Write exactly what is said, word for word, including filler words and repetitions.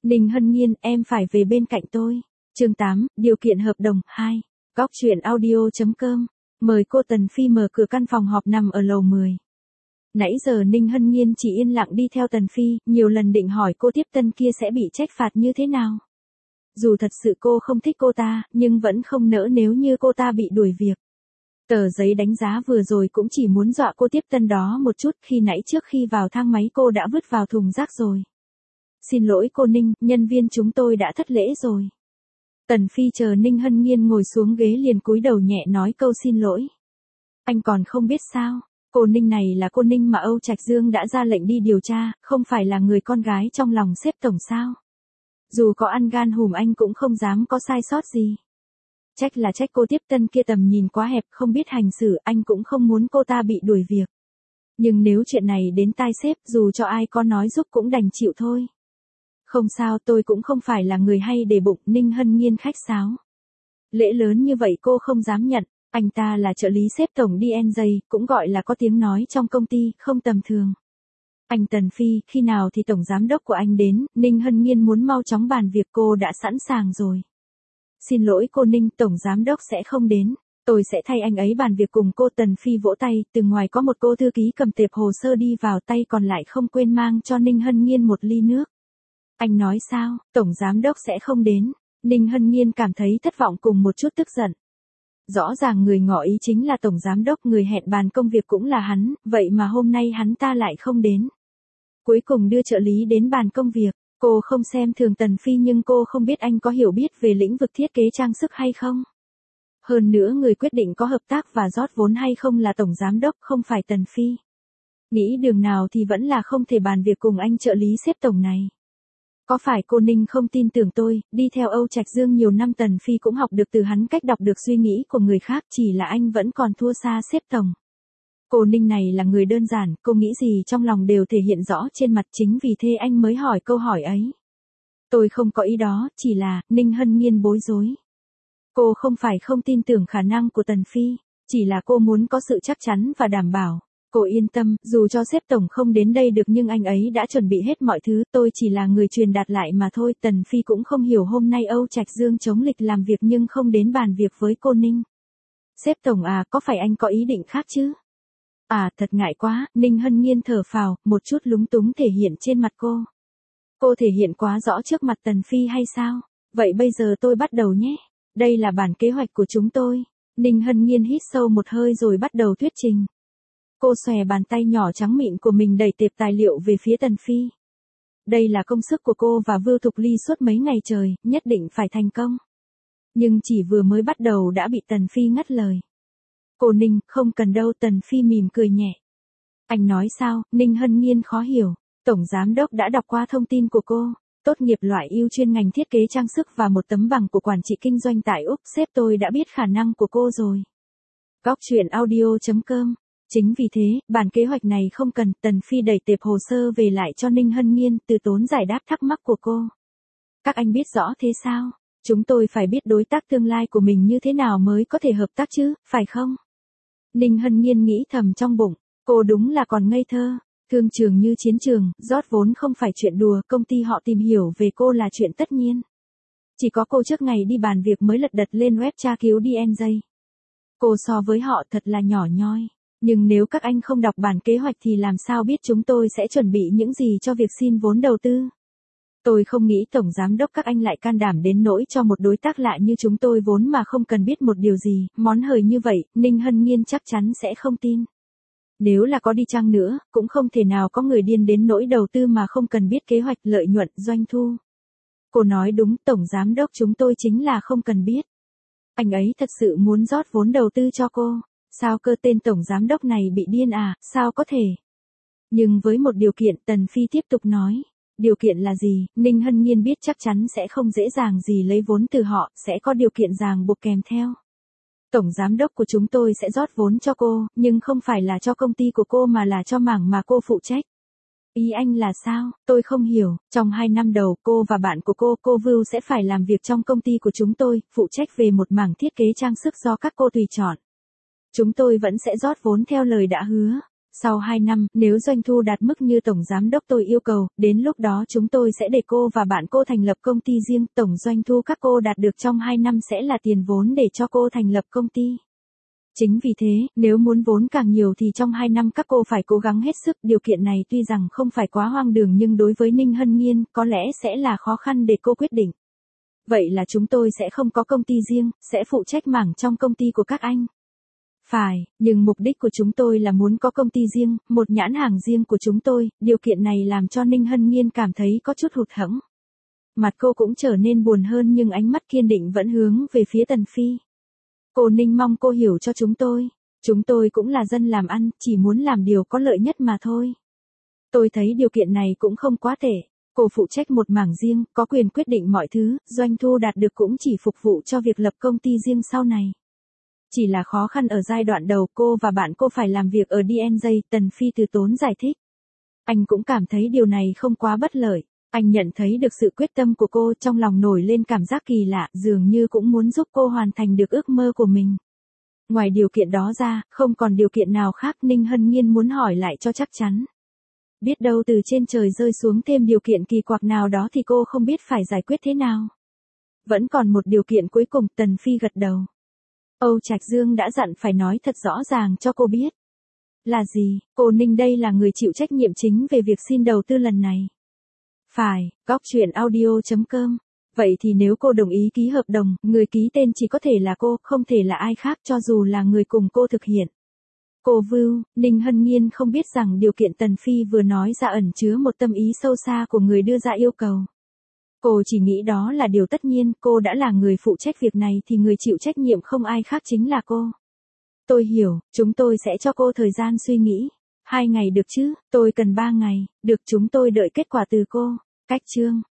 Ninh Hân Nhiên, em phải về bên cạnh tôi. Chương tám, điều kiện hợp đồng, hai. Góc truyện audio.com. Mời cô Tần Phi mở cửa căn phòng họp nằm ở lầu mười. Nãy giờ Ninh Hân Nhiên chỉ yên lặng đi theo Tần Phi, nhiều lần định hỏi cô tiếp tân kia sẽ bị trách phạt như thế nào. Dù thật sự cô không thích cô ta, nhưng vẫn không nỡ nếu như cô ta bị đuổi việc. Tờ giấy đánh giá vừa rồi cũng chỉ muốn dọa cô tiếp tân đó một chút, khi nãy trước khi vào thang máy cô đã vứt vào thùng rác rồi. Xin lỗi cô Ninh, nhân viên chúng tôi đã thất lễ rồi. Tần Phi chờ Ninh Hân Nhiên ngồi xuống ghế liền cúi đầu nhẹ nói câu xin lỗi. Anh còn không biết sao, cô Ninh này là cô Ninh mà Âu Trạch Dương đã ra lệnh đi điều tra, không phải là người con gái trong lòng sếp tổng sao. Dù có ăn gan hùm anh cũng không dám có sai sót gì. Trách là trách cô tiếp tân kia tầm nhìn quá hẹp, không biết hành xử, anh cũng không muốn cô ta bị đuổi việc. Nhưng nếu chuyện này đến tai sếp, dù cho ai có nói giúp cũng đành chịu thôi. Không sao, tôi cũng không phải là người hay để bụng. Ninh Hân Nhiên khách sáo. Lễ lớn như vậy cô không dám nhận, anh ta là trợ lý sếp tổng đê en gi, cũng gọi là có tiếng nói trong công ty, không tầm thường. Anh Tần Phi, khi nào thì tổng giám đốc của anh đến? Ninh Hân Nhiên muốn mau chóng bàn việc, cô đã sẵn sàng rồi. Xin lỗi cô Ninh, tổng giám đốc sẽ không đến. Tôi sẽ thay anh ấy bàn việc cùng cô. Tần Phi vỗ tay, từ ngoài có một cô thư ký cầm tệp hồ sơ đi vào, tay còn lại không quên mang cho Ninh Hân Nhiên một ly nước. Anh nói sao, tổng giám đốc sẽ không đến? Ninh Hân Nhiên cảm thấy thất vọng cùng một chút tức giận. Rõ ràng người ngỏ ý chính là tổng giám đốc, người hẹn bàn công việc cũng là hắn, vậy mà hôm nay hắn ta lại không đến. Cuối cùng đưa trợ lý đến bàn công việc, cô không xem thường Tần Phi nhưng cô không biết anh có hiểu biết về lĩnh vực thiết kế trang sức hay không. Hơn nữa người quyết định có hợp tác và rót vốn hay không là tổng giám đốc, không phải Tần Phi. Nghĩ đường nào thì vẫn là không thể bàn việc cùng anh trợ lý sếp tổng này. Có phải cô Ninh không tin tưởng tôi? Đi theo Âu Trạch Dương nhiều năm Tần Phi cũng học được từ hắn cách đọc được suy nghĩ của người khác, chỉ là anh vẫn còn thua xa sếp tổng. Cô Ninh này là người đơn giản, cô nghĩ gì trong lòng đều thể hiện rõ trên mặt, chính vì thế anh mới hỏi câu hỏi ấy. Tôi không có ý đó, chỉ là, Ninh Hân Nhiên bối rối. Cô không phải không tin tưởng khả năng của Tần Phi, chỉ là cô muốn có sự chắc chắn và đảm bảo. Cô yên tâm, dù cho sếp tổng không đến đây được nhưng anh ấy đã chuẩn bị hết mọi thứ, tôi chỉ là người truyền đạt lại mà thôi. Tần Phi cũng không hiểu hôm nay Âu Trạch Dương chống lịch làm việc nhưng không đến bàn việc với cô Ninh. Sếp tổng à, có phải anh có ý định khác chứ? À, thật ngại quá. Ninh Hân Nhiên thở phào, một chút lúng túng thể hiện trên mặt cô. Cô thể hiện quá rõ trước mặt Tần Phi hay sao? Vậy bây giờ tôi bắt đầu nhé. Đây là bản kế hoạch của chúng tôi. Ninh Hân Nhiên hít sâu một hơi rồi bắt đầu thuyết trình. Cô xòe bàn tay nhỏ trắng mịn của mình đẩy tệp tài liệu về phía Tần Phi. Đây là công sức của cô và Vưu Thục Ly suốt mấy ngày trời, nhất định phải thành công. Nhưng chỉ vừa mới bắt đầu đã bị Tần Phi ngắt lời. Cô Ninh, không cần đâu. Tần Phi mỉm cười nhẹ. Anh nói sao? Ninh Hân Nhiên khó hiểu. Tổng giám đốc đã đọc qua thông tin của cô. Tốt nghiệp loại ưu chuyên ngành thiết kế trang sức và một tấm bằng của quản trị kinh doanh tại Úc. Sếp tôi đã biết khả năng của cô rồi. Góc truyện audio.com. Chính vì thế, bản kế hoạch này không cần. Tần Phi đẩy tệp hồ sơ về lại cho Ninh Hân Nhiên, từ tốn giải đáp thắc mắc của cô. Các anh biết rõ thế sao? Chúng tôi phải biết đối tác tương lai của mình như thế nào mới có thể hợp tác chứ, phải không? Ninh Hân Nhiên nghĩ thầm trong bụng, cô đúng là còn ngây thơ. Thương trường như chiến trường, rót vốn không phải chuyện đùa, công ty họ tìm hiểu về cô là chuyện tất nhiên. Chỉ có cô trước ngày đi bàn việc mới lật đật lên web tra cứu đê en gi. Cô so với họ thật là nhỏ nhoi. Nhưng nếu các anh không đọc bản kế hoạch thì làm sao biết chúng tôi sẽ chuẩn bị những gì cho việc xin vốn đầu tư? Tôi không nghĩ tổng giám đốc các anh lại can đảm đến nỗi cho một đối tác lạ như chúng tôi vốn mà không cần biết một điều gì, món hời như vậy, Ninh Hân Nhiên chắc chắn sẽ không tin. Nếu là có đi chăng nữa, cũng không thể nào có người điên đến nỗi đầu tư mà không cần biết kế hoạch lợi nhuận, doanh thu. Cô nói đúng, tổng giám đốc chúng tôi chính là không cần biết. Anh ấy thật sự muốn rót vốn đầu tư cho cô. Sao cơ, tên tổng giám đốc này bị điên à, sao có thể? Nhưng với một điều kiện, Tần Phi tiếp tục nói. Điều kiện là gì? Ninh Hân Nhiên biết chắc chắn sẽ không dễ dàng gì lấy vốn từ họ, sẽ có điều kiện ràng buộc kèm theo. Tổng giám đốc của chúng tôi sẽ rót vốn cho cô, nhưng không phải là cho công ty của cô mà là cho mảng mà cô phụ trách. Ý anh là sao? Tôi không hiểu. Trong hai năm đầu, cô và bạn của cô, cô Vưu sẽ phải làm việc trong công ty của chúng tôi, phụ trách về một mảng thiết kế trang sức do các cô tùy chọn. Chúng tôi vẫn sẽ rót vốn theo lời đã hứa. Sau hai năm, nếu doanh thu đạt mức như tổng giám đốc tôi yêu cầu, đến lúc đó chúng tôi sẽ để cô và bạn cô thành lập công ty riêng, tổng doanh thu các cô đạt được trong hai năm sẽ là tiền vốn để cho cô thành lập công ty. Chính vì thế, nếu muốn vốn càng nhiều thì trong hai năm các cô phải cố gắng hết sức, điều kiện này tuy rằng không phải quá hoang đường nhưng đối với Ninh Hân Nghiên, có lẽ sẽ là khó khăn để cô quyết định. Vậy là chúng tôi sẽ không có công ty riêng, sẽ phụ trách mảng trong công ty của các anh. Phải, nhưng mục đích của chúng tôi là muốn có công ty riêng, một nhãn hàng riêng của chúng tôi, điều kiện này làm cho Ninh Hân Nghiên cảm thấy có chút hụt hẫng. Mặt cô cũng trở nên buồn hơn nhưng ánh mắt kiên định vẫn hướng về phía Tần Phi. Cô Ninh mong cô hiểu cho chúng tôi. Chúng tôi cũng là dân làm ăn, chỉ muốn làm điều có lợi nhất mà thôi. Tôi thấy điều kiện này cũng không quá tệ. Cô phụ trách một mảng riêng, có quyền quyết định mọi thứ, doanh thu đạt được cũng chỉ phục vụ cho việc lập công ty riêng sau này. Chỉ là khó khăn ở giai đoạn đầu cô và bạn cô phải làm việc ở đê en gi, Tần Phi từ tốn giải thích. Anh cũng cảm thấy điều này không quá bất lợi. Anh nhận thấy được sự quyết tâm của cô, trong lòng nổi lên cảm giác kỳ lạ, dường như cũng muốn giúp cô hoàn thành được ước mơ của mình. Ngoài điều kiện đó ra, không còn điều kiện nào khác. Ninh Hân Nghiên muốn hỏi lại cho chắc chắn. Biết đâu từ trên trời rơi xuống thêm điều kiện kỳ quặc nào đó thì cô không biết phải giải quyết thế nào. Vẫn còn một điều kiện cuối cùng, Tần Phi gật đầu. Âu Trạch Dương đã dặn phải nói thật rõ ràng cho cô biết. Là gì? Cô Ninh đây là người chịu trách nhiệm chính về việc xin đầu tư lần này. Phải, góc chuyện audio chấm com. Vậy thì nếu cô đồng ý ký hợp đồng, người ký tên chỉ có thể là cô, không thể là ai khác cho dù là người cùng cô thực hiện. Cô Vưu, Ninh Hân Nghiên không biết rằng điều kiện Tần Phi vừa nói ra ẩn chứa một tâm ý sâu xa của người đưa ra yêu cầu. Cô chỉ nghĩ đó là điều tất nhiên, cô đã là người phụ trách việc này thì người chịu trách nhiệm không ai khác chính là cô. Tôi hiểu, chúng tôi sẽ cho cô thời gian suy nghĩ. Hai ngày được chứ, tôi cần ba ngày, được chúng tôi đợi kết quả từ cô. Cách chương.